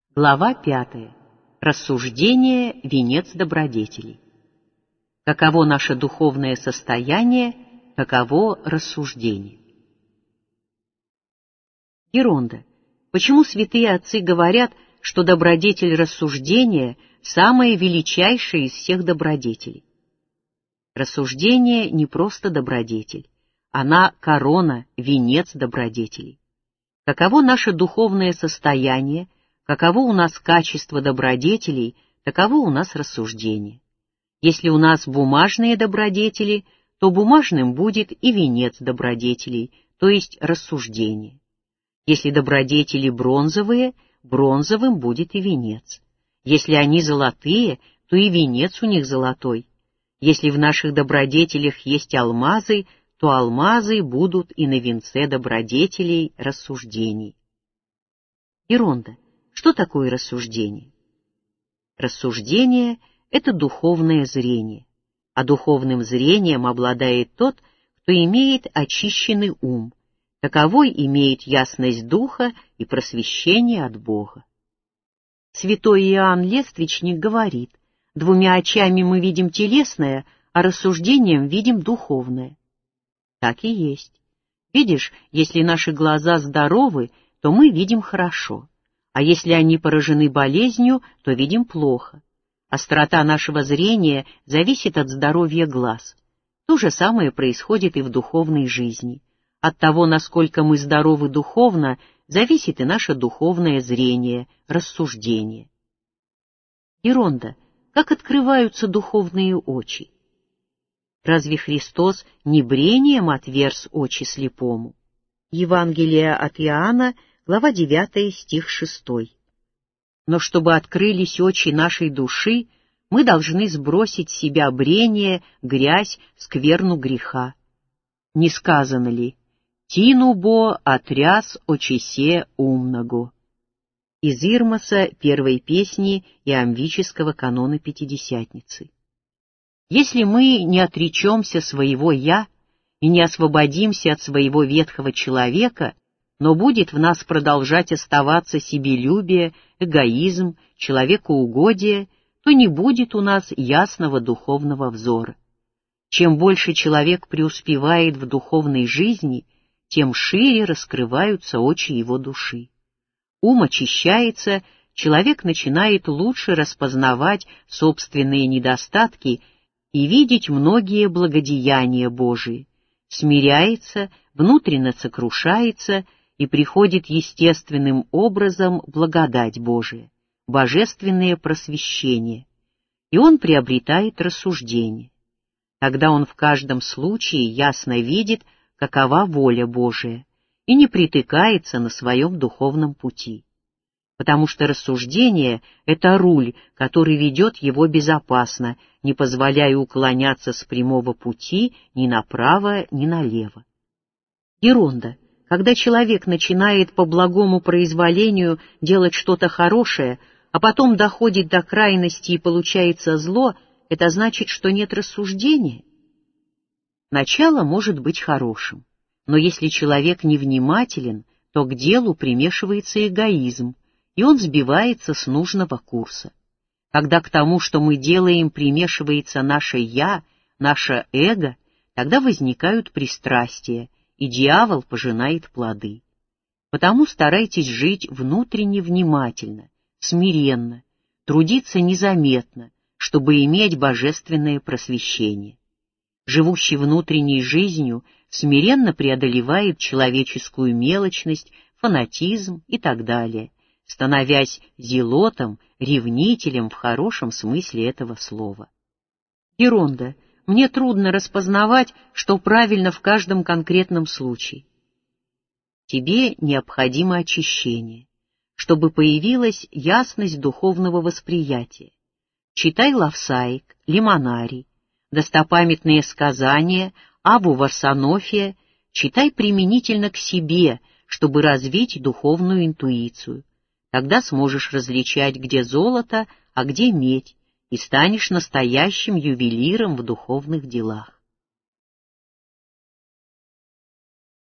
Глава 5. Рассуждение – венец добродетелей. Каково наше духовное состояние, каково рассуждение. Геронда. Почему святые отцы говорят, что добродетель рассуждения – самая величайшая из всех добродетелей? Рассуждение не просто добродетель, она корона, венец добродетелей. Каково наше духовное состояние, каково у нас качество добродетелей, таково у нас рассуждение. Если у нас бумажные добродетели, то бумажным будет и венец добродетелей, то есть рассуждение. Если добродетели бронзовые, бронзовым будет и венец. Если они золотые, то и венец у них золотой. Если в наших добродетелях есть алмазы, то алмазы будут и на венце добродетелей рассуждений. Геронда. Что такое рассуждение? Рассуждение — это духовное зрение, а духовным зрением обладает тот, кто имеет очищенный ум, таковой имеет ясность духа и просвещение от Бога. Святой Иоанн Лествичник говорит: двумя очами мы видим телесное, а рассуждением видим духовное. Так и есть. Видишь, если наши глаза здоровы, то мы видим хорошо, а если они поражены болезнью, то видим плохо. Острота нашего зрения зависит от здоровья глаз. То же самое происходит и в духовной жизни. От того, насколько мы здоровы духовно, зависит и наше духовное зрение, рассуждение. Геронда. Как открываются духовные очи? Разве Христос не брением отверз очи слепому? Евангелие от Иоанна, глава 9, стих 6. Но чтобы открылись очи нашей души, мы должны сбросить с себя брение, грязь, скверну греха. Не сказано ли: «Тину бо отряс очисе умного»? Из Ирмоса первой песни иамвического канона Пятидесятницы. Если мы не отречемся своего «я» и не освободимся от своего ветхого человека, но будет в нас продолжать оставаться себелюбие, эгоизм, человекоугодие, то не будет у нас ясного духовного взора. Чем больше человек преуспевает в духовной жизни, тем шире раскрываются очи его души. Ум очищается, человек начинает лучше распознавать собственные недостатки и видеть многие благодеяния Божии, смиряется, внутренно сокрушается, и приходит естественным образом благодать Божия, божественное просвещение, и он приобретает рассуждение. Тогда он в каждом случае ясно видит, какова воля Божия, и не притыкается на своем духовном пути. Потому что рассуждение — это руль, который ведет его безопасно, не позволяя уклоняться с прямого пути ни направо, ни налево. Геронда. Когда человек начинает по благому произволению делать что-то хорошее, а потом доходит до крайности и получается зло, это значит, что нет рассуждения? Начало может быть хорошим, но если человек невнимателен, то к делу примешивается эгоизм, и он сбивается с нужного курса. Когда к тому, что мы делаем, примешивается наше «я», наше эго, тогда возникают пристрастия, и дьявол пожинает плоды. Потому старайтесь жить внутренне внимательно, смиренно, трудиться незаметно, чтобы иметь божественное просвещение. Живущий внутренней жизнью смиренно преодолевает человеческую мелочность, фанатизм и так далее, становясь зелотом, ревнителем в хорошем смысле этого слова. Геронда. Мне трудно распознавать, что правильно в каждом конкретном случае. Тебе необходимо очищение, чтобы появилась ясность духовного восприятия. Читай Лавсаик, Лимонарий, достопамятные сказания, Аву Варсонофия, читай применительно к себе, чтобы развить духовную интуицию. Тогда сможешь различать, где золото, а где медь, и станешь настоящим ювелиром в духовных делах.